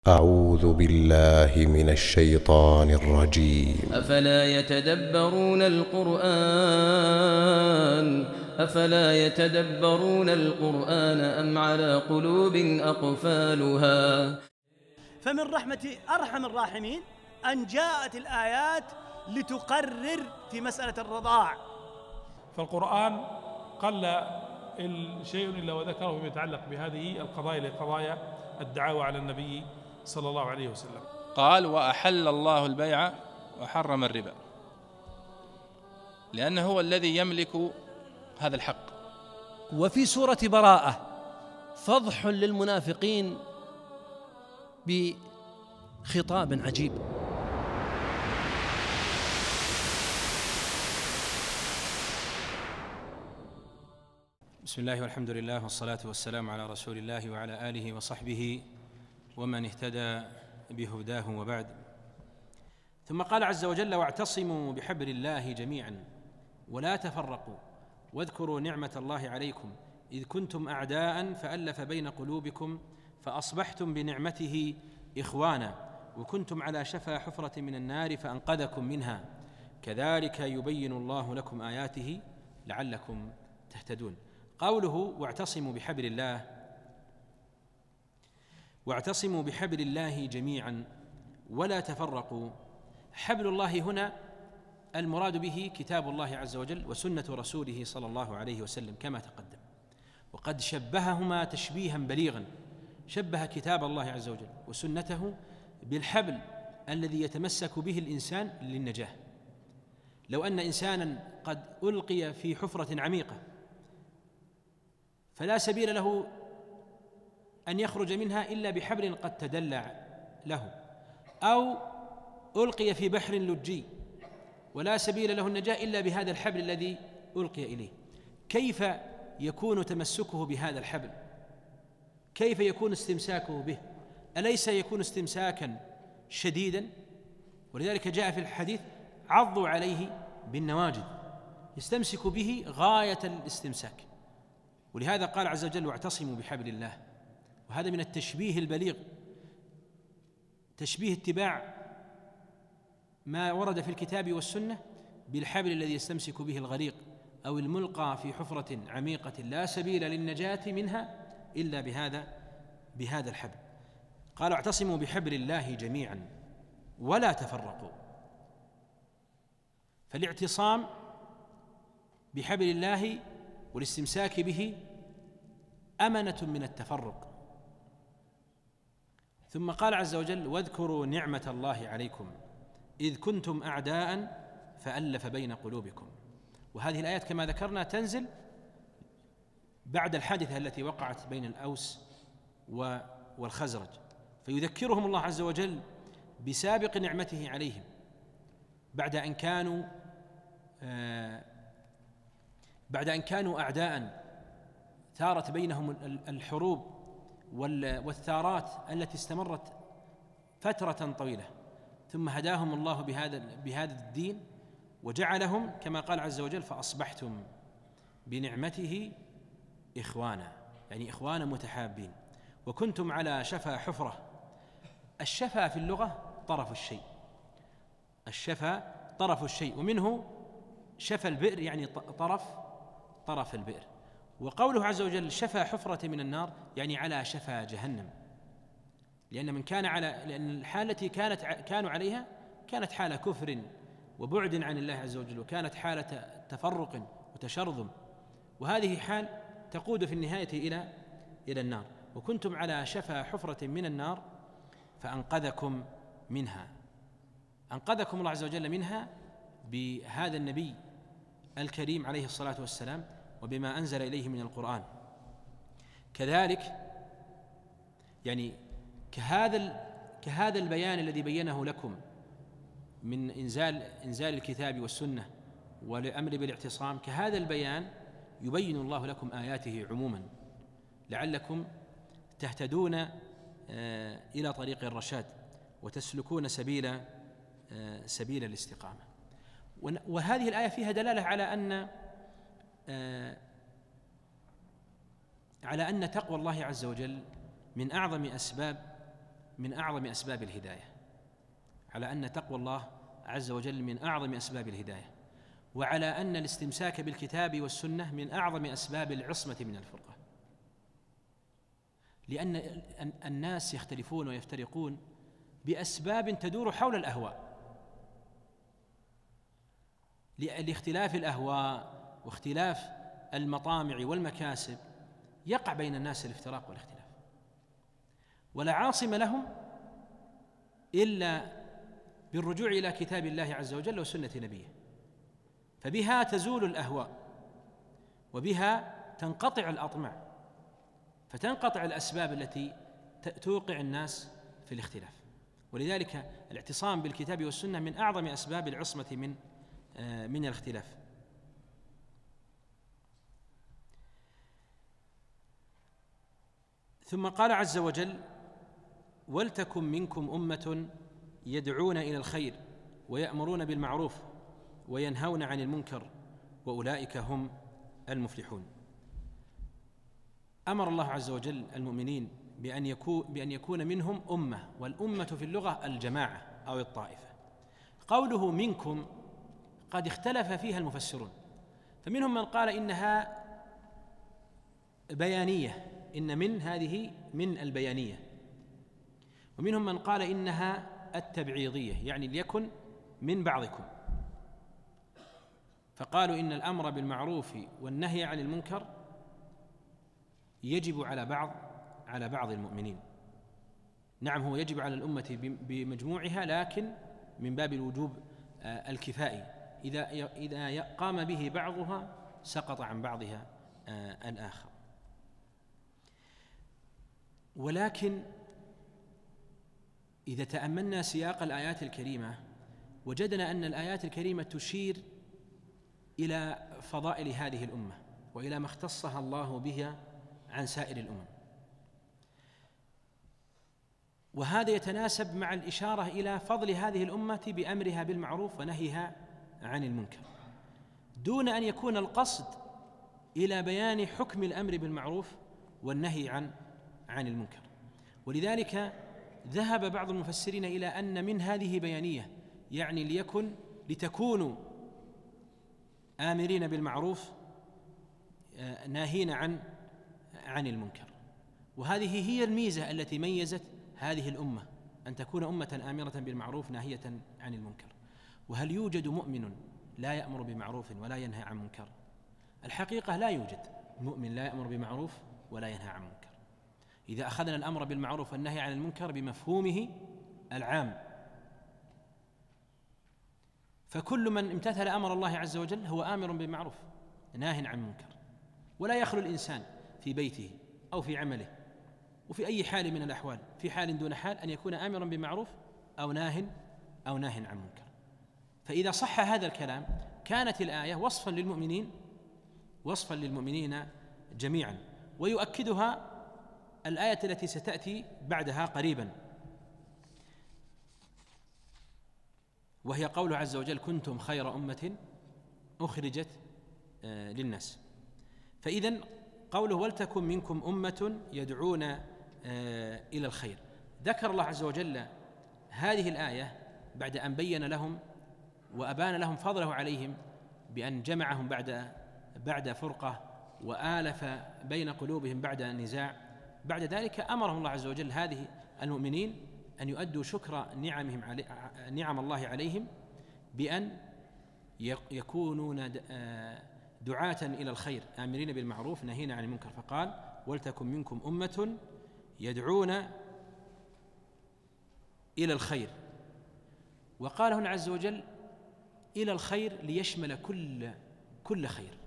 أعوذ بالله من الشيطان الرجيم. أفلا يتدبرون القرآن أم على قلوب أقفالها. فمن رحمة أرحم الراحمين أن جاءت الآيات لتقرر في مسألة الرضاع. فالقرآن قل شيء إلا وذكره فيما يتعلق بهذه القضايا لقضايا الدعاوى على النبي صلى الله عليه وسلم. قال: وأحل الله البيع وحرم الربا، لأنه هو الذي يملك هذا الحق. وفي سورة براءة فضح للمنافقين بخطاب عجيب. بسم الله والحمد لله والصلاة والسلام على رسول الله وعلى آله وصحبه ومن اهتدى بهداه، وبعد. ثم قال عز وجل: واعتصموا بحبل الله جميعا ولا تفرقوا واذكروا نعمة الله عليكم إذ كنتم أعداء فألف بين قلوبكم فأصبحتم بنعمته إخوانا وكنتم على شفا حفرة من النار فأنقذكم منها كذلك يبين الله لكم آياته لعلكم تهتدون. قوله واعتصموا بحبل الله جميعا ولا تفرقوا. حبل الله هنا المراد به كتاب الله عز وجل وسنة رسوله صلى الله عليه وسلم كما تقدم، وقد شبههما تشبيها بليغا، شبه كتاب الله عز وجل وسنته بالحبل الذي يتمسك به الإنسان للنجاة. لو أن إنسانا قد ألقي في حفرة عميقة فلا سبيل له أن يخرج منها إلا بحبل قد تدلى له، أو ألقي في بحر لجي ولا سبيل له النجاة إلا بهذا الحبل الذي ألقي إليه. كيف يكون تمسكه بهذا الحبل؟ كيف يكون استمساكه به؟ أليس يكون استمساكا شديدا؟ ولذلك جاء في الحديث: عضوا عليه بالنواجذ، يستمسك به غاية الاستمساك. ولهذا قال عز وجل: واعتصموا بحبل الله. وهذا من التشبيه البليغ، تشبيه اتباع ما ورد في الكتاب والسنة بالحبل الذي يستمسك به الغريق أو الملقى في حفرة عميقة لا سبيل للنجاة منها إلا بهذا الحبل. قال: اعتصموا بحبل الله جميعا ولا تفرقوا. فالاعتصام بحبل الله والاستمساك به أمنة من التفرق. ثم قال عز وجل: واذكروا نعمة الله عليكم إذ كنتم أعداء فألف بين قلوبكم. وهذه الآيات كما ذكرنا تنزل بعد الحادثة التي وقعت بين الأوس والخزرج، فيذكرهم الله عز وجل بسابق نعمته عليهم بعد أن كانوا أعداء ثارت بينهم الحروب والثارات التي استمرت فترة طويلة، ثم هداهم الله بهذا الدين وجعلهم كما قال عز وجل: فأصبحتم بنعمته إخوانا، يعني إخوانا متحابين. وكنتم على شفا حفرة. الشفا في اللغة طرف الشيء، الشفا طرف الشيء، ومنه شفا البئر يعني طرف البئر. وقوله عز وجل: شفا حفرة من النار يعني على شفا جهنم، لأن الحالة التي كانوا عليها كانت حالة كفر وبعد عن الله عز وجل، وكانت حالة تفرق وتشرذم، وهذه حال تقود في النهاية إلى النار. وكنتم على شفا حفرة من النار فأنقذكم منها. أنقذكم الله عز وجل منها بهذا النبي الكريم عليه الصلاة والسلام وبما أنزل إليه من القرآن. كذلك يعني كهذا البيان الذي بينه لكم من إنزال الكتاب والسنة والأمر بالاعتصام، كهذا البيان يبين الله لكم آياته عموما لعلكم تهتدون إلى طريق الرشاد وتسلكون سبيل الاستقامة. وهذه الآية فيها دلالة على أن تقوى الله عز وجل من أعظم أسباب من أعظم أسباب الهداية، على أن تقوى الله عز وجل من أعظم أسباب الهداية، وعلى أن الاستمساك بالكتاب والسنة من أعظم أسباب العصمة من الفرقة، لأن الناس يختلفون ويفترقون بأسباب تدور حول الأهواء، لاختلاف الأهواء واختلاف المطامع والمكاسب يقع بين الناس الافتراق والاختلاف، ولا عاصم لهم إلا بالرجوع إلى كتاب الله عز وجل وسنة نبيه، فبها تزول الأهواء وبها تنقطع الأطماع، فتنقطع الأسباب التي توقع الناس في الاختلاف. ولذلك الاعتصام بالكتاب والسنة من أعظم أسباب العصمة من الاختلاف. ثم قال عز وجل: ولتكن منكم أمة يدعون إلى الخير ويأمرون بالمعروف وينهون عن المنكر وأولئك هم المفلحون. أمر الله عز وجل المؤمنين بأن يكون منهم أمة، والأمة في اللغة الجماعة أو الطائفة. قوله منكم قد اختلف فيها المفسرون، فمنهم من قال إنها بيانية، إن من هذه من البيانية، ومنهم من قال إنها التبعيضية، يعني ليكن من بعضكم، فقالوا إن الأمر بالمعروف والنهي عن المنكر يجب على بعض المؤمنين. نعم، هو يجب على الأمة بمجموعها، لكن من باب الوجوب الكفائي، إذا قام به بعضها سقط عن بعضها الآخر. ولكن إذا تأملنا سياق الآيات الكريمة وجدنا أن الآيات الكريمة تشير إلى فضائل هذه الأمة وإلى ما اختصها الله بها عن سائر الأمم، وهذا يتناسب مع الإشارة إلى فضل هذه الأمة بأمرها بالمعروف ونهيها عن المنكر، دون أن يكون القصد إلى بيان حكم الأمر بالمعروف والنهي عن المنكر. ولذلك ذهب بعض المفسرين إلى أن من هذه بيانية، يعني لتكونوا آمرين بالمعروف ناهين عن المنكر. وهذه هي الميزة التي ميزت هذه الأمة، أن تكون أمة آمرة بالمعروف ناهية عن المنكر. وهل يوجد مؤمن لا يأمر بمعروف ولا ينهى عن منكر؟ الحقيقة لا يوجد مؤمن لا يأمر بمعروف ولا ينهى عن منكر. إذا أخذنا الأمر بالمعروف والنهي عن المنكر بمفهومه العام، فكل من امتثل أمر الله عز وجل هو آمر بالمعروف ناه عن المنكر، ولا يخلو الإنسان في بيته أو في عمله وفي أي حال من الأحوال، في حال دون حال، أن يكون آمرا بالمعروف أو ناه عن منكر. فإذا صح هذا الكلام كانت الآية وصفا للمؤمنين جميعا، ويؤكدها الآية التي ستأتي بعدها قريبا، وهي قوله عز وجل: كنتم خير أمة أخرجت للناس. فإذن قوله: ولتكن منكم أمة يدعون إلى الخير، ذكر الله عز وجل هذه الآية بعد أن بين لهم وأبان لهم فضله عليهم بأن جمعهم بعد فرقة وآلف بين قلوبهم بعد النزاع. بعد ذلك أمرهم الله عز وجل هذه المؤمنين أن يؤدوا شكر نعم الله عليهم بأن يكونون دعاة إلى الخير آمرين بالمعروف ناهين عن المنكر، فقال: ولتكن منكم أمة يدعون إلى الخير. وقال هنا عز وجل إلى الخير ليشمل كل خير،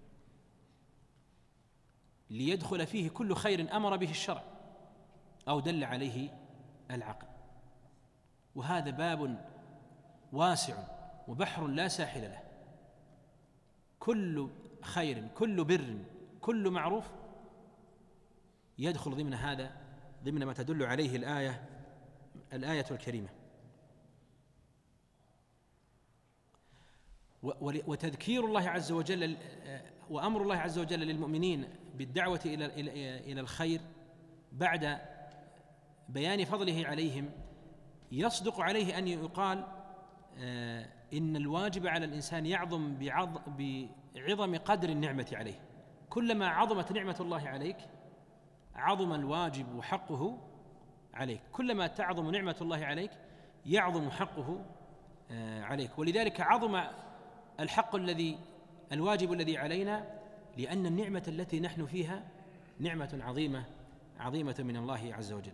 ليدخل فيه كل خير أمر به الشرع أو دل عليه العقل. وهذا باب واسع وبحر لا ساحل له، كل خير، كل بر، كل معروف يدخل ضمن ما تدل عليه الآية الكريمة. وتذكير الله عز وجل وأمر الله عز وجل للمؤمنين بالدعوة إلى الخير بعد بيان فضله عليهم يصدق عليه أن يقال إن الواجب على الإنسان يعظم بعظم قدر النعمة عليه. كلما عظمت نعمة الله عليك عظم الواجب وحقه عليك، كلما تعظم نعمة الله عليك يعظم حقه عليك. ولذلك عظم الحق الواجب الذي علينا، لأن النعمة التي نحن فيها نعمة عظيمة من الله عز وجل.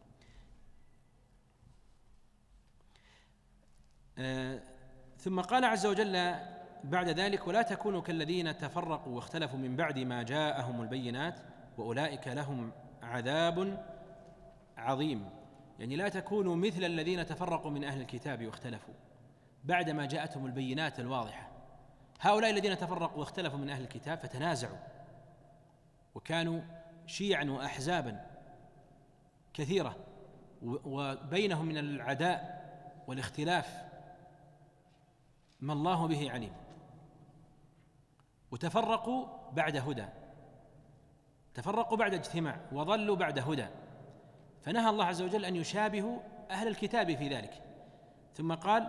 ثم قال عز وجل بعد ذلك: ولا تكونوا كالذين تفرقوا واختلفوا من بعد ما جاءهم البينات وأولئك لهم عذاب عظيم. يعني لا تكونوا مثل الذين تفرقوا من أهل الكتاب واختلفوا بعدما جاءتهم البينات الواضحة. هؤلاء الذين تفرقوا واختلفوا من أهل الكتاب فتنازعوا وكانوا شيعا وأحزابا كثيرة وبينهم من العداء والاختلاف ما الله به عليم، وتفرقوا بعد هدى، تفرقوا بعد اجتماع وضلوا بعد هدى، فنهى الله عز وجل أن يشابهوا أهل الكتاب في ذلك. ثم قال: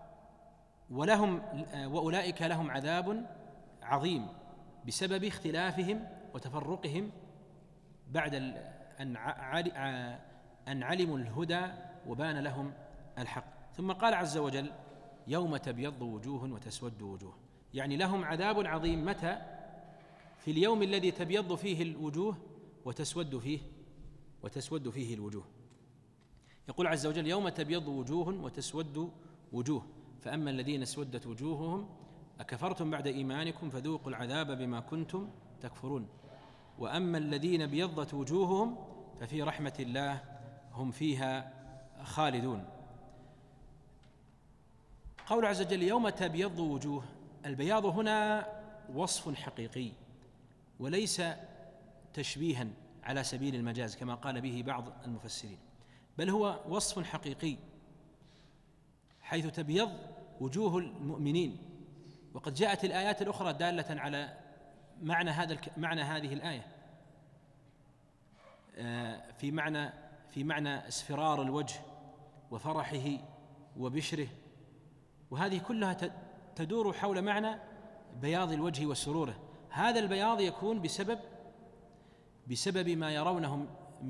وأولئك لهم عذاب عظيم بسبب اختلافهم وتفرقهم بعد أن علموا الهدى وبان لهم الحق. ثم قال عز وجل: يوم تبيض وجوه وتسود وجوه. يعني لهم عذاب عظيم متى؟ في اليوم الذي تبيض فيه الوجوه وتسود فيه الوجوه. يقول عز وجل: يوم تبيض وجوه وتسود وجوه، فأما الذين اسودت وجوههم أكفرتم بعد إيمانكم فذوقوا العذاب بما كنتم تكفرون، وأما الذين ابيضت وجوههم ففي رحمة الله هم فيها خالدون. قول عز وجل: يوم تبيض وجوه، البياض هنا وصف حقيقي وليس تشبيها على سبيل المجاز كما قال به بعض المفسرين، بل هو وصف حقيقي حيث تبيض وجوه المؤمنين. وقد جاءت الآيات الأخرى دالة على معنى هذه الآية، في معنى اصفرار الوجه وفرحه وبشره، وهذه كلها تدور حول معنى بياض الوجه وسروره. هذا البياض يكون بسبب ما يرونه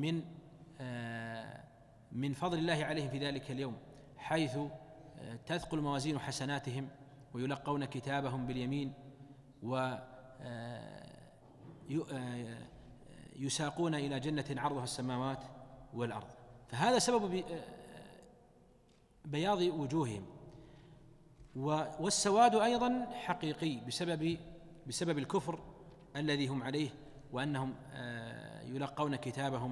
من فضل الله عليهم في ذلك اليوم، حيث تثقل موازين حسناتهم ويلقون كتابهم باليمين ويساقون إلى جنة عرضها السماوات والأرض. فهذا سبب بياض وجوههم. والسواد أيضا حقيقي بسبب الكفر الذي هم عليه، وأنهم يلقون كتابهم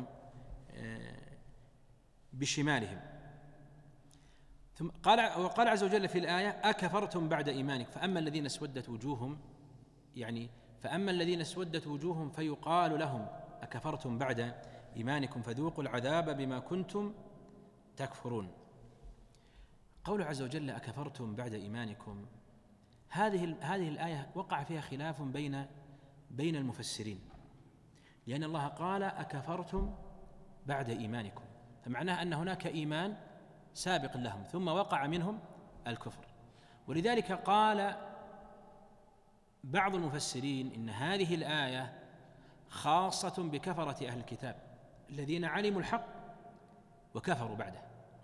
بشمالهم. ثم وقال عز وجل في الآية: أكفرتم بعد إيمانك. فأما الذين اسودت وجوههم، يعني فأما الذين اسودت وجوههم فيقال لهم: أكفرتم بعد إيمانكم فذوقوا العذاب بما كنتم تكفرون. قول عز وجل: أكفرتم بعد إيمانكم، هذه الآية وقع فيها خلاف بين المفسرين، لأن الله قال: أكفرتم بعد إيمانكم، فمعناه أن هناك إيمان سابق لهم ثم وقع منهم الكفر. ولذلك قال بعض المفسرين إن هذه الآية خاصة بكفرة أهل الكتاب الذين علموا الحق وكفروا بعده،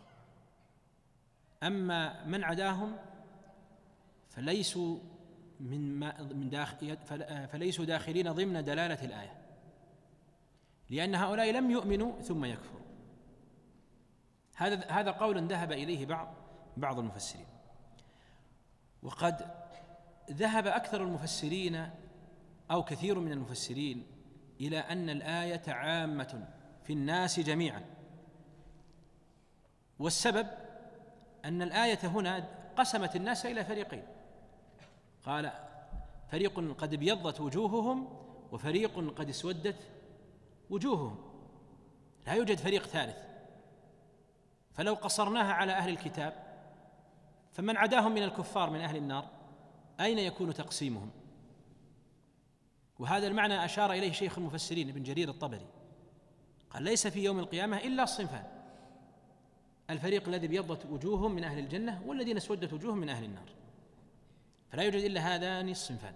أما من عداهم فليسوا فليسوا داخلين ضمن دلالة الآية، لأن هؤلاء لم يؤمنوا ثم يكفروا. هذا قول ذهب إليه بعض المفسرين. وقد ذهب أكثر المفسرين أو كثير من المفسرين إلى أن الآية عامة في الناس جميعا، والسبب أن الآية هنا قسمت الناس إلى فريقين، قال: فريق قد ابيضت وجوههم وفريق قد اسودت وجوههم، لا يوجد فريق ثالث. فلو قصرناها على أهل الكتاب فمن عداهم من الكفار من أهل النار أين يكون تقسيمهم؟ وهذا المعنى أشار إليه شيخ المفسرين ابن جرير الطبري، قال: ليس في يوم القيامة إلا الصنفان، الفريق الذي ابيضت وجوههم من أهل الجنة والذين اسودت وجوههم من أهل النار، فلا يوجد إلا هذان الصنفان.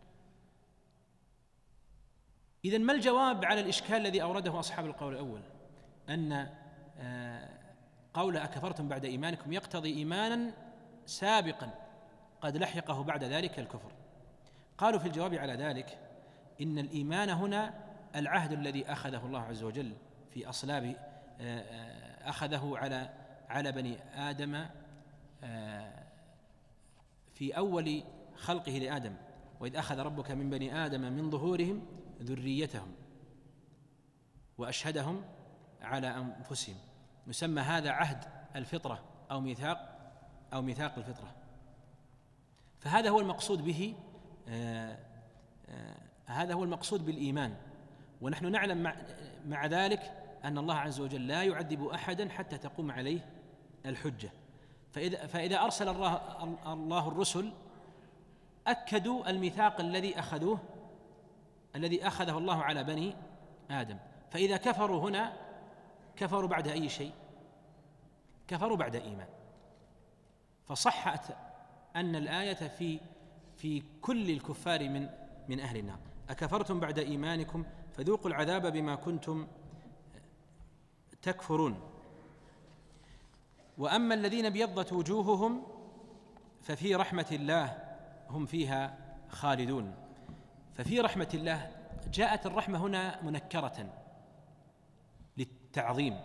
إذن ما الجواب على الإشكال الذي أورده أصحاب القول الأول أن قول أكفرتم بعد إيمانكم يقتضي إيمانا سابقا قد لحقه بعد ذلك الكفر؟ قالوا في الجواب على ذلك إن الإيمان هنا العهد الذي أخذه الله عز وجل في أصلاب أخذه على بني آدم في أول خلقه لآدم، وإذ أخذ ربك من بني آدم من ظهورهم ذريتهم وأشهدهم على أنفسهم، يسمى هذا عهد الفطرة أو ميثاق الفطرة. فهذا هو المقصود به، هذا هو المقصود بالإيمان. ونحن نعلم مع ذلك أن الله عز وجل لا يعذب أحدا حتى تقوم عليه الحجة، فإذا أرسل الله الرسل أكدوا الميثاق الذي أخذه الله على بني آدم. فإذا كفروا هنا كفروا بعد أي شيء؟ كفروا بعد إيمان. فصحت أن الآية في كل الكفار من أهل النار. أكفرتم بعد إيمانكم فذوقوا العذاب بما كنتم تكفرون. وأما الذين ابيضت وجوههم ففي رحمة الله هم فيها خالدون. ففي رحمة الله جاءت الرحمة هنا منكرة للتعظيم،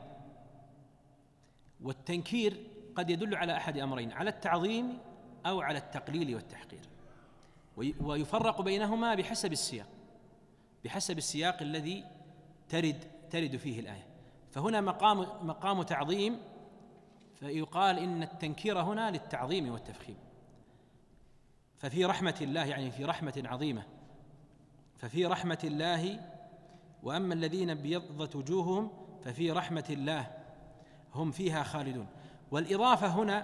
والتنكير قد يدل على أحد أمرين: على التعظيم أو على التقليل والتحقير، ويفرق بينهما بحسب السياق الذي ترد فيه الآية. فهنا مقام تعظيم، فيقال إن التنكير هنا للتعظيم والتفخيم. ففي رحمة الله يعني في رحمة عظيمة، ففي رحمة الله. وأما الذين ابيضت وجوههم ففي رحمة الله هم فيها خالدون. والإضافة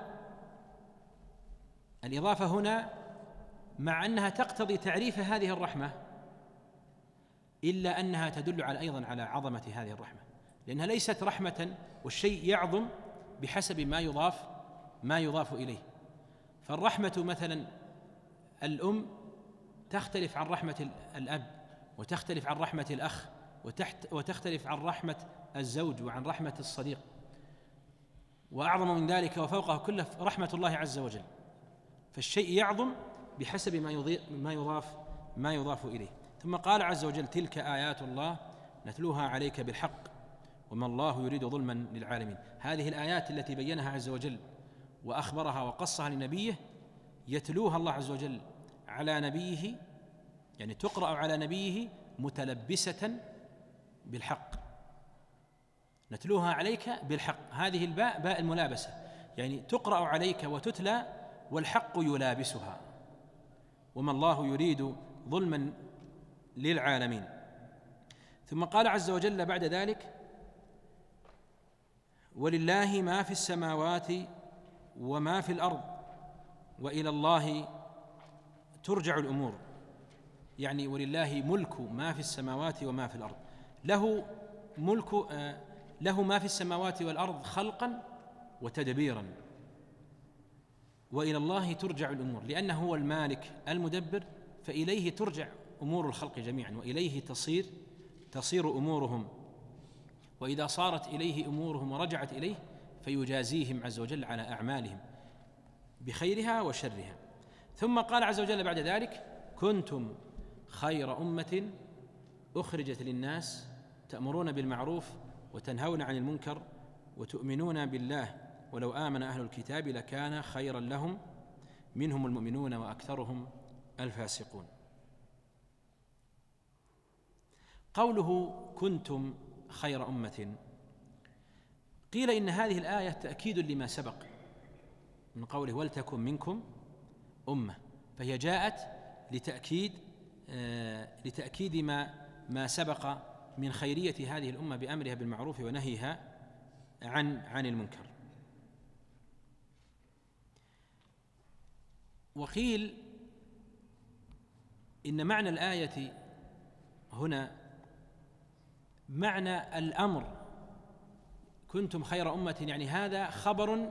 هنا مع أنها تقتضي تعريف هذه الرحمة، إلا أنها تدل أيضا على عظمة هذه الرحمة، لأنها ليست رحمة والشيء يعظم بحسب ما يضاف إليه. فالرحمة مثلا الأم تختلف عن رحمة الأب، وتختلف عن رحمة الأخ، وتختلف عن رحمة الزوج وعن رحمة الصديق، وأعظم من ذلك وفوقه كله رحمة الله عز وجل. فالشيء يعظم بحسب ما يضاف إليه. ثم قال عز وجل: تلك آيات الله نتلوها عليك بالحق وما الله يريد ظلما للعالمين. هذه الآيات التي بينها عز وجل وأخبرها وقصها لنبيه يتلوها الله عز وجل على نبيه، يعني تقرأ على نبيه متلبسة بالحق. نتلوها عليك بالحق، هذه الباء باء الملابسة، يعني تقرأ عليك وتتلى والحق يلابسها. وما الله يريد ظلما للعالمين. ثم قال عز وجل بعد ذلك: ولله ما في السماوات وما في الأرض وإلى الله ترجع الأمور. يعني ولله ملك ما في السماوات وما في الأرض، له ما في السماوات والأرض خلقا وتدبيرا، وإلى الله ترجع الأمور، لأنه هو المالك المدبر، فإليه ترجع أمور الخلق جميعا، وإليه تصير أمورهم. وإذا صارت إليه أمورهم ورجعت إليه فيجازيهم عز وجل على أعمالهم بخيرها وشرها. ثم قال عز وجل بعد ذلك: كنتم خير أمة أخرجت للناس تأمرون بالمعروف وتنهون عن المنكر وتؤمنون بالله ولو آمن أهل الكتاب لكان خيرا لهم منهم المؤمنون وأكثرهم الفاسقون. قوله كنتم خير أمة، قيل إن هذه الآية تأكيد لما سبق من قوله ولتكن منكم أمة، فهي جاءت لتأكيد ما سبق من خيرية هذه الأمة بأمرها بالمعروف ونهيها عن المنكر. وقيل إن معنى الآية هنا معنى الأمر، كنتم خير أمة، يعني هذا خبر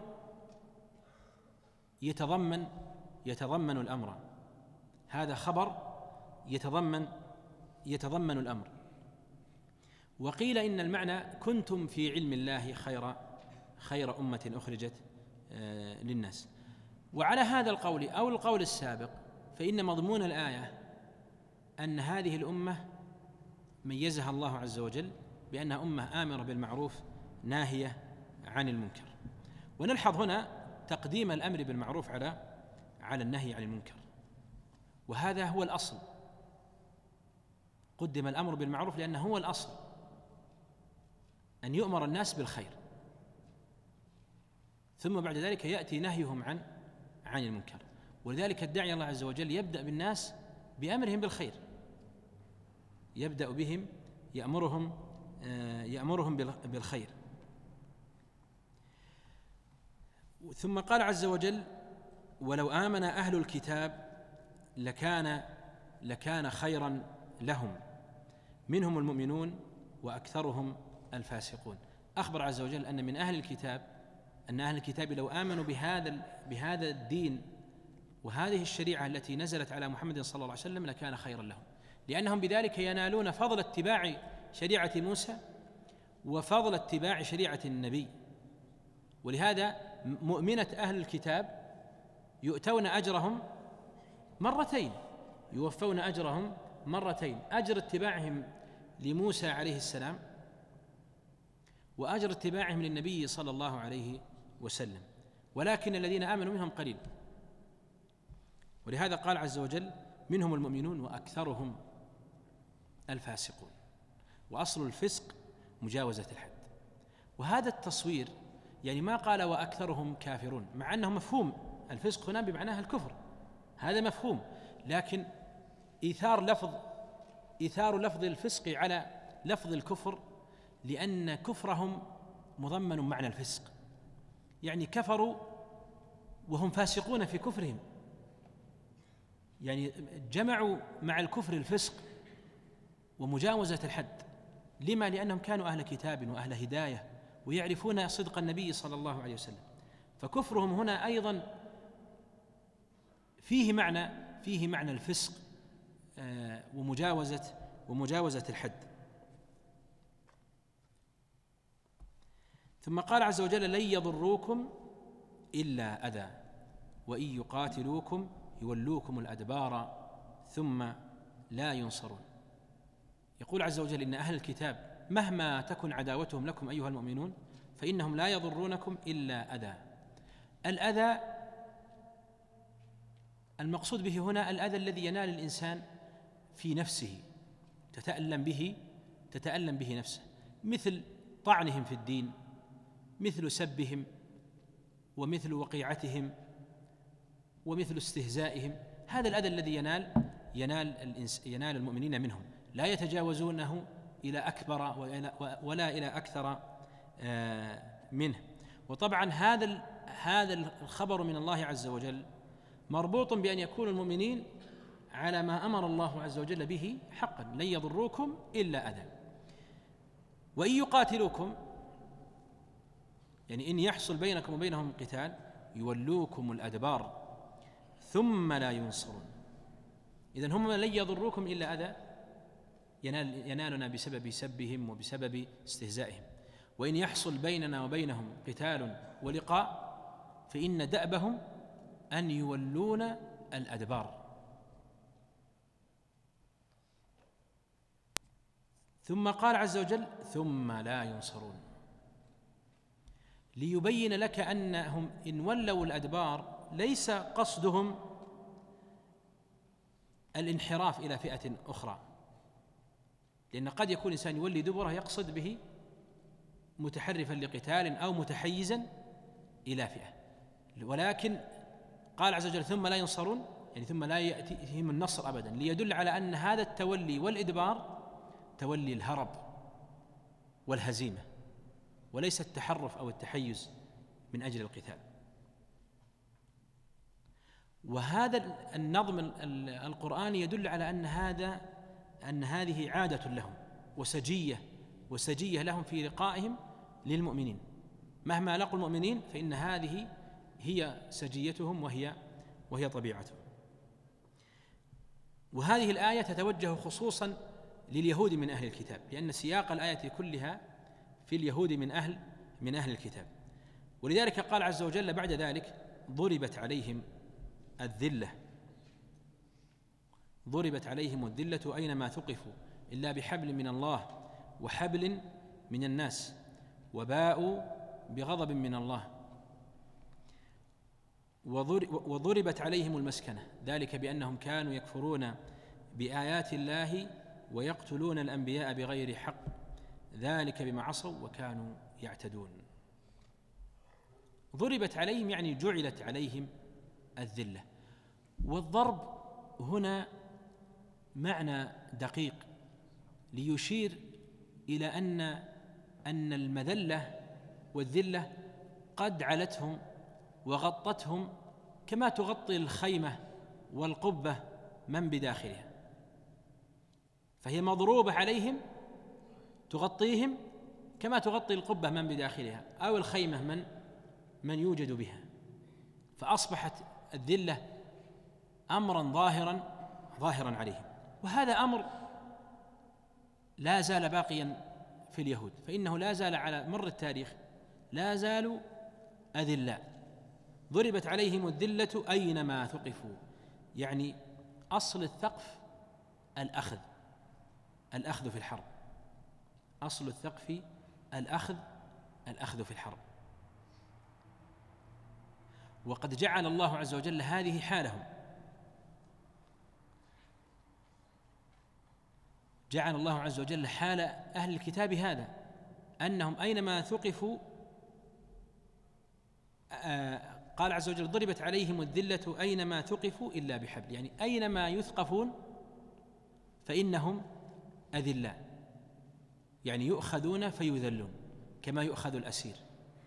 يتضمن الأمر، هذا خبر يتضمن الأمر. وقيل إن المعنى كنتم في علم الله خير أمة أخرجت للناس. وعلى هذا القول أو القول السابق فإن مضمون الآية أن هذه الأمة ميزها الله عز وجل بأنها أمة آمرة بالمعروف ناهية عن المنكر. ونلحظ هنا تقديم الأمر بالمعروف على النهي عن المنكر، وهذا هو الأصل. قدم الأمر بالمعروف لأنه هو الأصل، أن يؤمر الناس بالخير، ثم بعد ذلك يأتي نهيهم عن المنكر. ولذلك الداعي الله عز وجل يبدأ بالناس بأمرهم بالخير، يبدأ بهم يأمرهم بالخير. ثم قال عز وجل: ولو آمن أهل الكتاب لكان خيرا لهم منهم المؤمنون وأكثرهم الفاسقون. أخبر عز وجل أن من أهل الكتاب لو آمنوا بهذا الدين وهذه الشريعة التي نزلت على محمد صلى الله عليه وسلم لكان خيرا لهم، لأنهم بذلك ينالون فضل اتباع شريعة موسى وفضل اتباع شريعة النبي. ولهذا مؤمنة أهل الكتاب يؤتون أجرهم مرتين، يوفون أجرهم مرتين، أجر اتباعهم لموسى عليه السلام وأجر اتباعهم للنبي صلى الله عليه وسلم، ولكن الذين آمنوا منهم قليل. ولهذا قال عز وجل: منهم المؤمنون وأكثرهم الفاسقون. وأصل الفسق مجاوزة الحد. وهذا التصوير يعني ما قال وأكثرهم كافرون، مع أنه مفهوم الفسق هنا بمعناها الكفر، هذا مفهوم، لكن إيثار لفظ الفسق على لفظ الكفر لأن كفرهم مضمن معنى الفسق، يعني كفروا وهم فاسقون في كفرهم، يعني جمعوا مع الكفر الفسق ومجاوزة الحد. لما؟ لأنهم كانوا أهل كتاب وأهل هداية ويعرفون صدق النبي صلى الله عليه وسلم، فكفرهم هنا أيضا فيه معنى الفسق ومجاوزة الحد. ثم قال عز وجل: لن يضروكم إلا أذى وإن يقاتلوكم يولوكم الأدبار ثم لا ينصرون. يقول عز وجل: إن أهل الكتاب مهما تكن عداوتهم لكم أيها المؤمنون فإنهم لا يضرونكم إلا أذى. الأذى المقصود به هنا الأذى الذي ينال الإنسان في نفسه، تتألم به نفسه، مثل طعنهم في الدين، مثل سبهم، ومثل وقيعتهم، ومثل استهزائهم. هذا الأذى الذي ينال المؤمنين منهم، لا يتجاوزونه إلى أكبر ولا إلى أكثر منه. وطبعا هذا الخبر من الله عز وجل مربوط بأن يكون المؤمنين على ما أمر الله عز وجل به حقا: لن يضروكم إلا أذى وإن يقاتلوكم، يعني إن يحصل بينكم وبينهم قتال يولوكم الأدبار ثم لا ينصرون. إذن هم لن يضروكم إلا أذى ينالنا بسبب سبهم وبسبب استهزائهم. وإن يحصل بيننا وبينهم قتال ولقاء فإن دأبهم أن يولون الأدبار. ثم قال عز وجل: ثم لا ينصرون، ليبين لك أنهم إن ولوا الأدبار ليس قصدهم الانحراف إلى فئة أخرى، لأن قد يكون إنسان يولي دبره يقصد به متحرفا لقتال أو متحيزا إلى فئة، ولكن قال عز وجل: ثم لا ينصرون، يعني ثم لا يأتيهم النصر أبدا، ليدل على أن هذا التولي والإدبار تولي الهرب والهزيمة، وليس التحرف أو التحيز من أجل القتال. وهذا النظم القرآني يدل على أن هذه عادة لهم وسجية لهم في لقائهم للمؤمنين، مهما لقوا المؤمنين فإن هذه هي سجيتهم وهي طبيعتهم. وهذه الآية تتوجه خصوصا لليهود من أهل الكتاب، لأن سياق الآية كلها في اليهود من أهل الكتاب. ولذلك قال عز وجل بعد ذلك: ضربت عليهم الذلة أينما ثقفوا إلا بحبل من الله وحبل من الناس وباءوا بغضب من الله وضربت عليهم المسكنة ذلك بأنهم كانوا يكفرون بآيات الله ويقتلون الأنبياء بغير حق ذلك بما عصوا وكانوا يعتدون. ضربت عليهم يعني جعلت عليهم الذلة. والضرب هنا معنى دقيق ليشير إلى أن المذلة والذلة قد علتهم وغطتهم كما تغطي الخيمة والقبة من بداخلها، فهي مضروبة عليهم تغطيهم كما تغطي القبة من بداخلها أو الخيمة من يوجد بها، فأصبحت الذلة أمرا ظاهرا عليهم. وهذا أمر لا زال باقيا في اليهود، فإنه لا زال على مر التاريخ لا زالوا أذلاء. ضربت عليهم الذلة أينما ثقفوا، يعني أصل الثقف الأخذ في الحرب، أصل الثقف الأخذ في الحرب. وقد جعل الله عز وجل هذه حالهم، جعل الله عز وجل حال أهل الكتاب هذا أنهم أينما ثقفوا قال عز وجل: ضربت عليهم الذلة أينما ثقفوا إلا بحبل، يعني أينما يثقفون فإنهم أذلاء، يعني يؤخذون فيذلون كما يؤخذ الأسير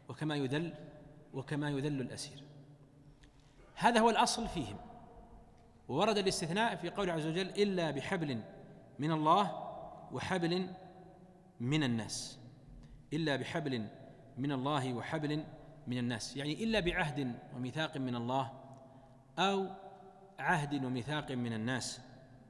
وكما يذل الأسير. هذا هو الأصل فيهم. وورد الاستثناء في قوله عز وجل: إلا بحبل من الله وحبل من الناس، إلا بحبل من الله وحبل من الناس، يعني إلا بعهد وميثاق من الله أو عهد وميثاق من الناس.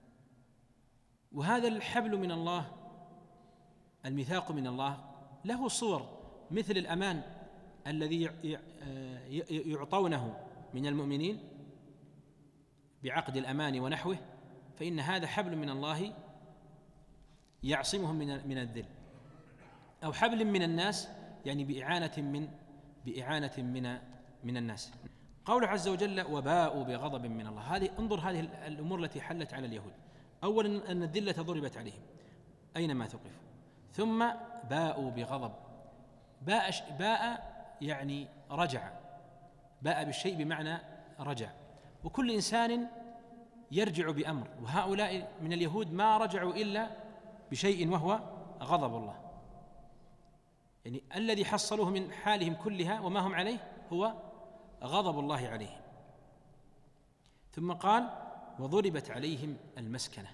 وهذا الحبل من الله، الميثاق من الله، له صور مثل الأمان الذي يعطونه من المؤمنين بعقد الأمان ونحوه، فإن هذا حبل من الله يعصمهم من الذل. أو حبل من الناس، يعني بإعانة من الناس. قوله عز وجل: وباءوا بغضب من الله، انظر هذه الأمور التي حلت على اليهود. أولا أن الذلة ضربت عليهم أينما ثقفوا، ثم باءوا بغضب. باء يعني رجع، باء بالشيء بمعنى رجع، وكل إنسان يرجع بأمر، وهؤلاء من اليهود ما رجعوا إلا بشيء وهو غضب الله، يعني الذي حصلوه من حالهم كلها وما هم عليه هو غضب الله عليهم. ثم قال: وضربت عليهم المسكنة.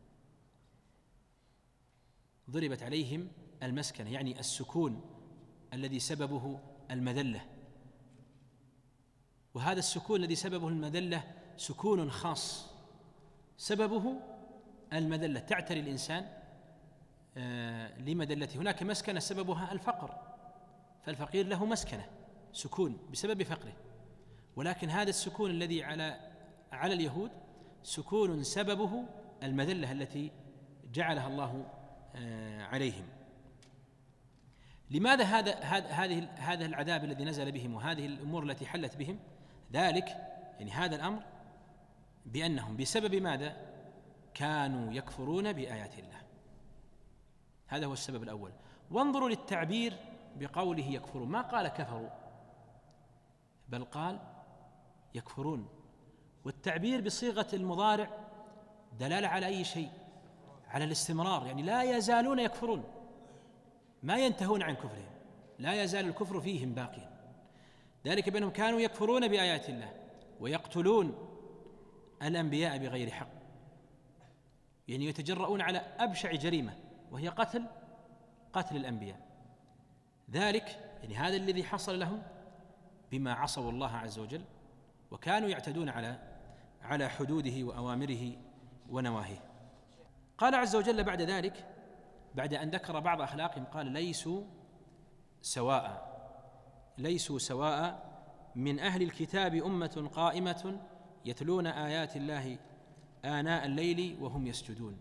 ضربت عليهم المسكنة يعني السكون الذي سببه المذلة، وهذا السكون الذي سببه المذلة سكون خاص، سببه المذلة، تعتري الإنسان لمذلته. هناك مسكنة سببها الفقر، فالفقير له مسكنة سكون بسبب فقره، ولكن هذا السكون الذي على اليهود سكون سببه المذلة التي جعلها الله عليهم. لماذا هذا العذاب الذي نزل بهم وهذه الأمور التي حلت بهم؟ ذلك يعني هذا الأمر بأنهم بسبب ماذا؟ كانوا يكفرون بآيات الله، هذا هو السبب الأول. وانظروا للتعبير بقوله يكفرون، ما قال كفروا بل قال يكفرون، والتعبير بصيغة المضارع دلالة على أي شيء؟ على الاستمرار، يعني لا يزالون يكفرون، ما ينتهون عن كفرهم، لا يزال الكفر فيهم باقيا. ذلك بأنهم كانوا يكفرون بآيات الله ويقتلون الأنبياء بغير حق، يعني يتجرؤون على أبشع جريمة وهي قتل الأنبياء. ذلك يعني هذا الذي حصل لهم بما عصوا الله عز وجل وكانوا يعتدون على حدوده وأوامره ونواهيه. قال عز وجل بعد ذلك بعد أن ذكر بعض أخلاقهم قال ليسوا سواء من أهل الكتاب أمة قائمة يتلون آيات الله آناء الليل وهم يسجدون.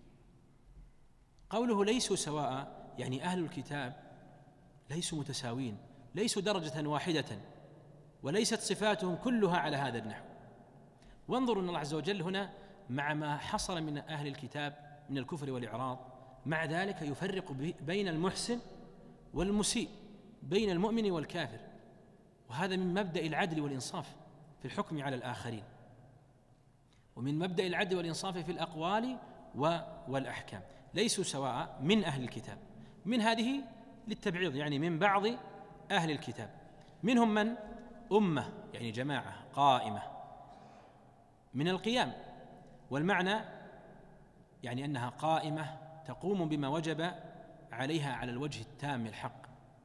قوله ليسوا سواء يعني أهل الكتاب ليسوا متساوين، ليسوا درجة واحدة، وليست صفاتهم كلها على هذا النحو. وانظروا أن الله عز وجل هنا مع ما حصل من أهل الكتاب من الكفر والإعراض مع ذلك يفرق بين المحسن والمسيء، بين المؤمن والكافر، وهذا من مبدأ العدل والإنصاف في الحكم على الآخرين، ومن مبدأ العدل والإنصاف في الأقوال والأحكام. ليسوا سواء من أهل الكتاب، من هذه للتبعيض يعني من بعض أهل الكتاب، منهم من أمة يعني جماعة قائمة من القيام، والمعنى يعني أنها قائمة تقوم بما وجب عليها على الوجه التام الحق،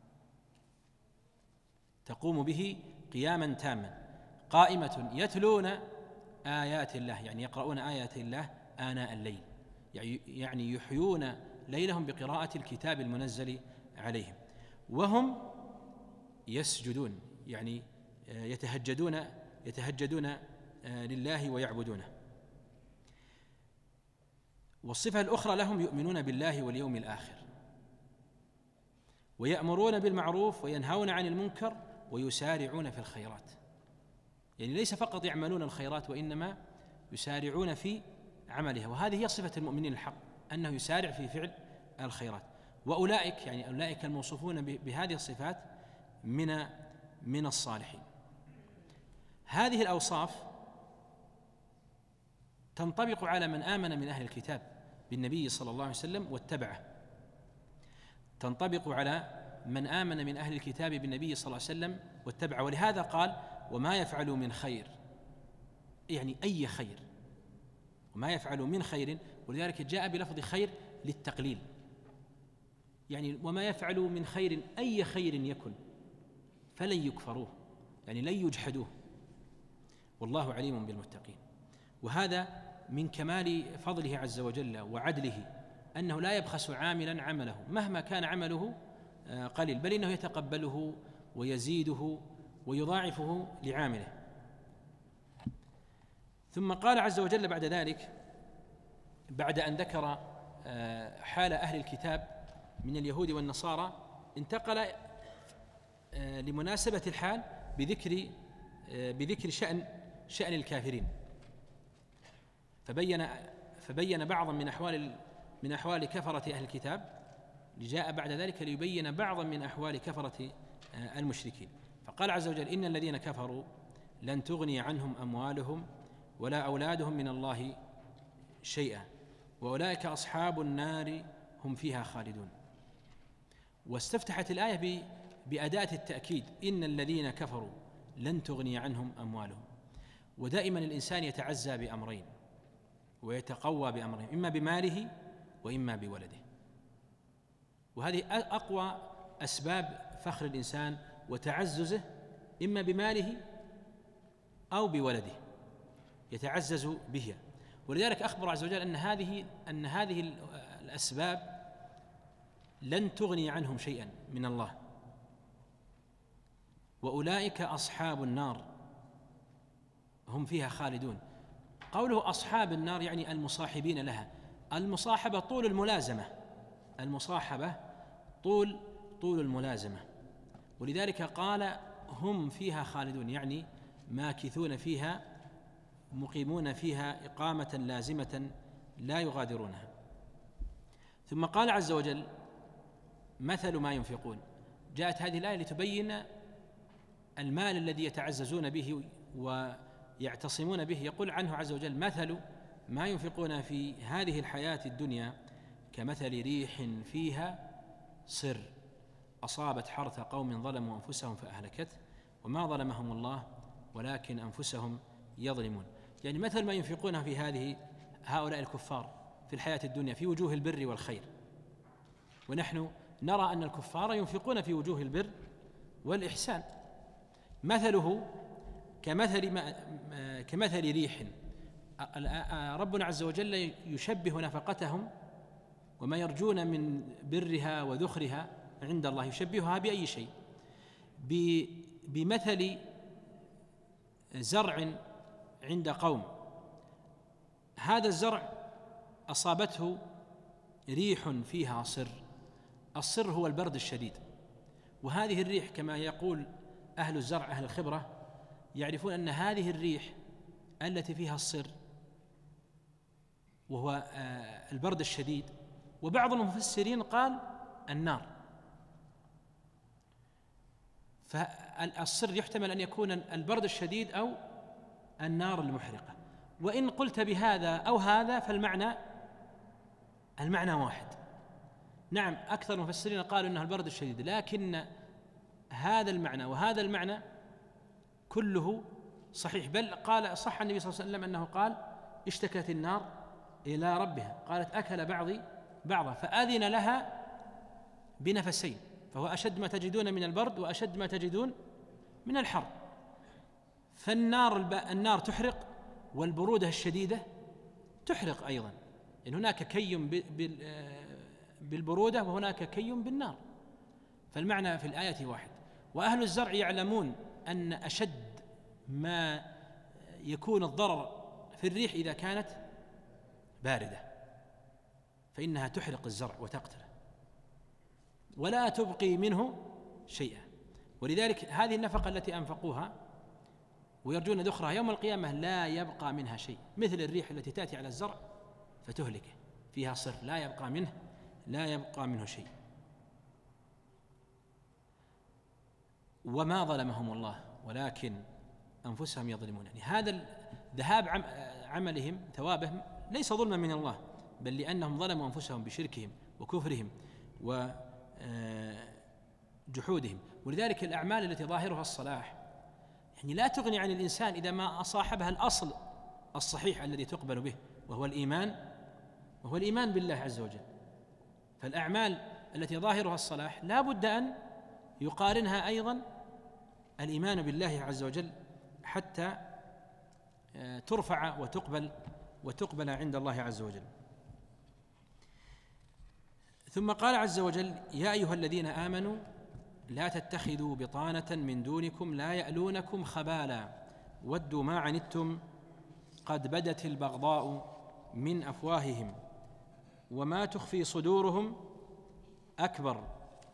تقوم به قياما تاما، قائمة يتلون آيات الله يعني يقرؤون آيات الله آناء الليل، يعني يحيون ليلهم بقراءة الكتاب المنزل عليهم، وهم يسجدون يعني يتهجدون لله ويعبدونه. والصفة الأخرى لهم يؤمنون بالله واليوم الآخر، ويأمرون بالمعروف وينهون عن المنكر ويسارعون في الخيرات، يعني ليس فقط يعملون الخيرات وإنما يسارعون في عملها، وهذه هي صفة المؤمنين الحق أنه يسارع في فعل الخيرات. وأولئك يعني أولئك الموصوفون بهذه الصفات من الصالحين. هذه الأوصاف تنطبق على من آمن من أهل الكتاب بالنبي صلى الله عليه وسلم واتبعه، تنطبق على من آمن من أهل الكتاب بالنبي صلى الله عليه وسلم واتبعه، ولهذا قال وما يفعلوا من خير يعني أي خير، وما يفعلوا من خير، ولذلك جاء بلفظ خير للتقليل، يعني وما يفعلوا من خير أي خير يكن فلن يكفروه يعني لن يجحدوه، والله عليم بالمتقين. وهذا من كمال فضله عز وجل وعدله أنه لا يبخس عاملا عمله مهما كان عمله قليل، بل إنه يتقبله ويزيده ويضاعفه لعامله. ثم قال عز وجل بعد ذلك بعد أن ذكر حال أهل الكتاب من اليهود والنصارى انتقل لمناسبة الحال بذكر شأن الكافرين، فبين بعضا من أحوال كفرة أهل الكتاب، جاء بعد ذلك ليبين بعضا من أحوال كفرة المشركين. فقال عز وجل إن الذين كفروا لن تغني عنهم أموالهم ولا أولادهم من الله شيئا وأولئك أصحاب النار هم فيها خالدون. واستفتحت الآية بأداة التأكيد إن الذين كفروا لن تغني عنهم أموالهم. ودائما الإنسان يتعزى بأمرين ويتقوى بأمرين، إما بماله وإما بولده، وهذه أقوى أسباب فخر الإنسان وتعززه، إما بماله أو بولده يتعزز بها. ولذلك أخبر عز وجل أن هذه الأسباب لن تغني عنهم شيئا من الله، وأولئك أصحاب النار هم فيها خالدون. قوله أصحاب النار يعني المصاحبين لها، المصاحبة طول الملازمة، المصاحبة طول الملازمة، ولذلك قال هم فيها خالدون يعني ماكثون فيها مقيمون فيها إقامة لازمة لا يغادرونها. ثم قال عز وجل مثل ما ينفقون. جاءت هذه الآية لتبين المال الذي يتعززون به ويعتصمون به. يقول عنه عز وجل مثل ما ينفقون في هذه الحياة الدنيا كمثل ريح فيها صر أصابت حرث قوم ظلموا أنفسهم فأهلكته وما ظلمهم الله ولكن أنفسهم يظلمون. يعني مثل ما ينفقونه في هؤلاء الكفار في الحياة الدنيا في وجوه البر والخير، ونحن نرى أن الكفار ينفقون في وجوه البر والإحسان. مثله كمثل ريح. ربنا عز وجل يشبه نفقتهم وما يرجون من برها وذخرها عند الله، يشبهها بأي شيء؟ بمثل زرع عند قوم، هذا الزرع أصابته ريح فيها صر. الصر هو البرد الشديد، وهذه الريح كما يقول أهل الزرع أهل الخبرة يعرفون أن هذه الريح التي فيها الصر وهو البرد الشديد، وبعض المفسرين قال النار. فالصر يحتمل أن يكون البرد الشديد أو النار المحرقة. وإن قلت بهذا أو هذا فالمعنى واحد. نعم، أكثر المفسرين قالوا أنها البرد الشديد، لكن هذا المعنى وهذا المعنى كله صحيح. بل قال صح النبي صلى الله عليه وسلم أنه قال: اشتكت النار إلى ربها قالت أكل بعضي بعضا فأذن لها بنفسين، فهو أشد ما تجدون من البرد وأشد ما تجدون من الحر. فالنار تحرق، والبرودة الشديدة تحرق أيضا، إن هناك كي بالبرودة وهناك كي بالنار، فالمعنى في الآية واحد. وأهل الزرع يعلمون أن أشد ما يكون الضرر في الريح إذا كانت باردة، فإنها تحرق الزرع وتقتله ولا تبقي منه شيئا. ولذلك هذه النفقة التي أنفقوها ويرجون ذخرها يوم القيامة لا يبقى منها شيء، مثل الريح التي تأتي على الزرع فتهلكه، فيها صر لا يبقى منه شيء. وما ظلمهم الله ولكن أنفسهم يظلمون. يعني هذا ذهاب عملهم ثوابهم ليس ظلما من الله، بل لأنهم ظلموا أنفسهم بشركهم وكفرهم وجحودهم. ولذلك الأعمال التي ظاهرها الصلاح يعني لا تغني عن الإنسان إذا ما أصاحبها الأصل الصحيح الذي تقبل به، وهو الإيمان بالله عز وجل. فالأعمال التي ظاهرها الصلاح لا بد أن يقارنها أيضا الإيمان بالله عز وجل حتى ترفع وتقبل عند الله عز وجل. ثم قال عز وجل: يا أيها الذين آمنوا لا تتخذوا بطانة من دونكم لا يألونكم خبالا ودوا ما عنتم قد بدت البغضاء من أفواههم وما تخفي صدورهم أكبر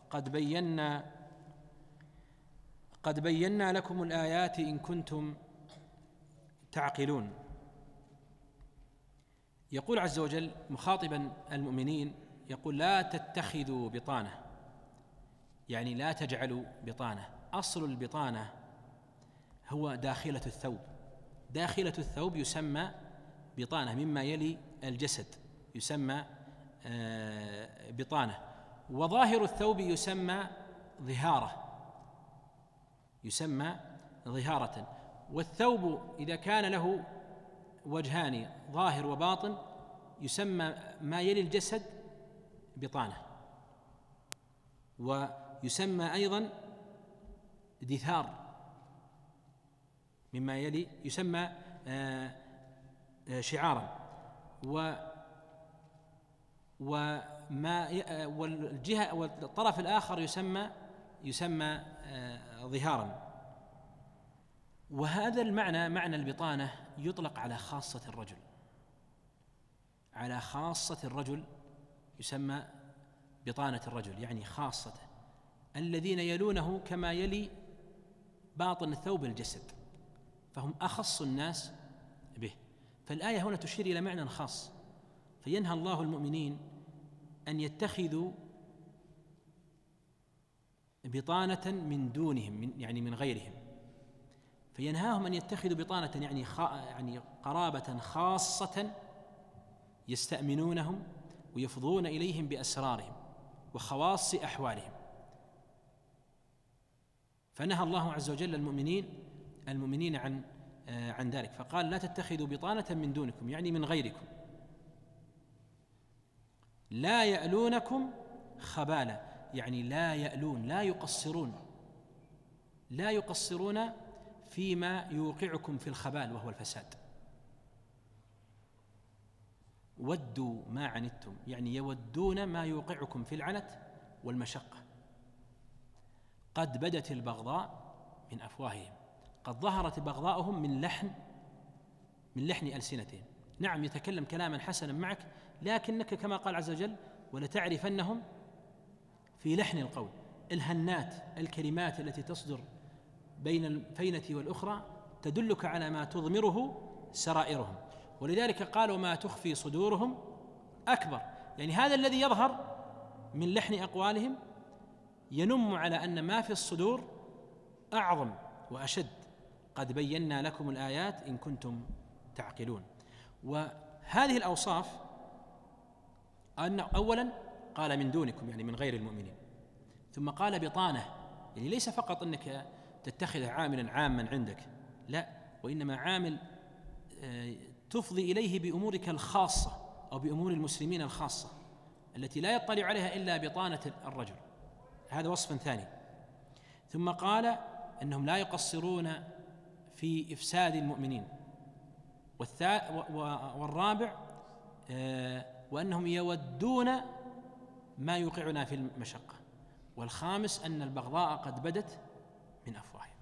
قد بينا لكم الآيات إن كنتم تعقلون. يقول عز وجل مخاطبا المؤمنين، يقول: لا تتخذوا بطانة، يعني لا تجعلوا بطانة. أصل البطانة هو داخلة الثوب، داخلة الثوب يسمى بطانة، مما يلي الجسد يسمى بطانة، وظاهر الثوب يسمى ظهارة. والثوب إذا كان له وجهان ظاهر وباطن يسمى ما يلي الجسد بطانة، ويسمى أيضا دثار، مما يلي يسمى شعارا، والجهة والطرف الآخر يسمى ظهارا. وهذا المعنى، معنى البطانة، يطلق على خاصة الرجل، يسمى بطانة الرجل، يعني خاصته الذين يلونه كما يلي باطن الثوب الجسد، فهم أخص الناس به. فالآية هنا تشير إلى معنى خاص، فينهى الله المؤمنين أن يتخذوا بطانة من دونهم، يعني من غيرهم، فينهاهم أن يتخذوا بطانة يعني قرابة خاصة يستأمنونهم ويفضون إليهم بأسرارهم وخواص أحوالهم. فنهى الله عز وجل المؤمنين عن ذلك، فقال: لا تتخذوا بطانة من دونكم، يعني من غيركم، لا يألونكم خبالا، يعني لا يألون، لا يقصرون لا يقصرون فيما يوقعكم في الخبال وهو الفساد. ودوا ما عنتم، يعني يودون ما يوقعكم في العنت والمشقة. قد بدت البغضاء من أفواههم، قد ظهرت بغضاؤهم من لحن ألسنتهم. نعم يتكلم كلاما حسنا معك، لكنك كما قال عز وجل ولتعرفنهم في لحن القول. الهنات، الكلمات التي تصدر بين الفينة والأخرى تدلك على ما تضمره سرائرهم، ولذلك قالوا ما تخفي صدورهم أكبر. يعني هذا الذي يظهر من لحن أقوالهم ينم على أن ما في الصدور أعظم وأشد. قد بينا لكم الآيات إن كنتم تعقلون. وهذه الأوصاف أن أولا قال من دونكم، يعني من غير المؤمنين، ثم قال بطانة، يعني ليس فقط أنك تتخذ عاملا عاما عندك، لا، وإنما عامل تفضي إليه بأمورك الخاصة أو بأمور المسلمين الخاصة التي لا يطلع عليها إلا بطانة الرجل. هذا وصف ثاني. ثم قال أنهم لا يقصرون في إفساد المؤمنين. والرابع وأنهم يودون ما يوقعنا في المشقة. والخامس أن البغضاء قد بدت من أفواههم.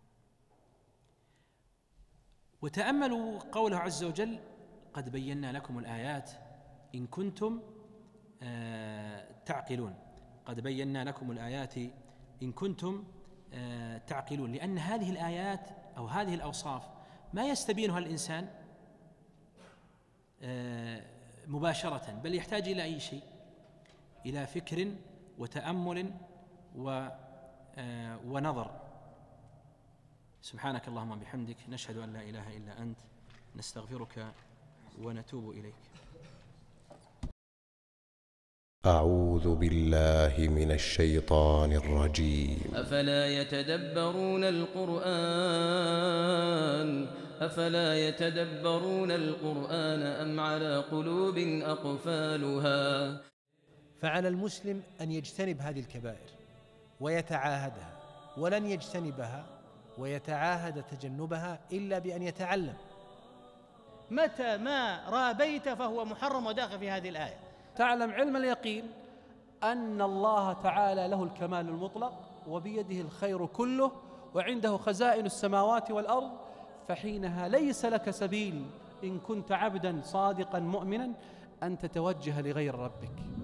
وتأملوا قوله عز وجل قد بينا لكم الآيات إن كنتم تعقلون. قد بينا لكم الآيات إن كنتم تعقلون، لأن هذه الآيات أو هذه الأوصاف ما يستبينها الإنسان مباشرة، بل يحتاج إلى أي شيء، إلى فكر وتأمل ونظر. سبحانك اللهم وبحمدك، نشهد أن لا إله إلا أنت، نستغفرك ونتوب إليك. أعوذ بالله من الشيطان الرجيم. أفلا يتدبرون القرآن أم على قلوب أقفالها. فعلى المسلم أن يجتنب هذه الكبائر ويتعاهدها، ولن يجتنبها ويتعاهد تجنبها إلا بأن يتعلم. متى ما رابيت فهو محرم وداخل في هذه الآية. تعلم علم اليقين أن الله تعالى له الكمال المطلق وبيده الخير كله وعنده خزائن السماوات والأرض، فحينها ليس لك سبيل إن كنت عبدا صادقا مؤمنا أن تتوجه لغير ربك.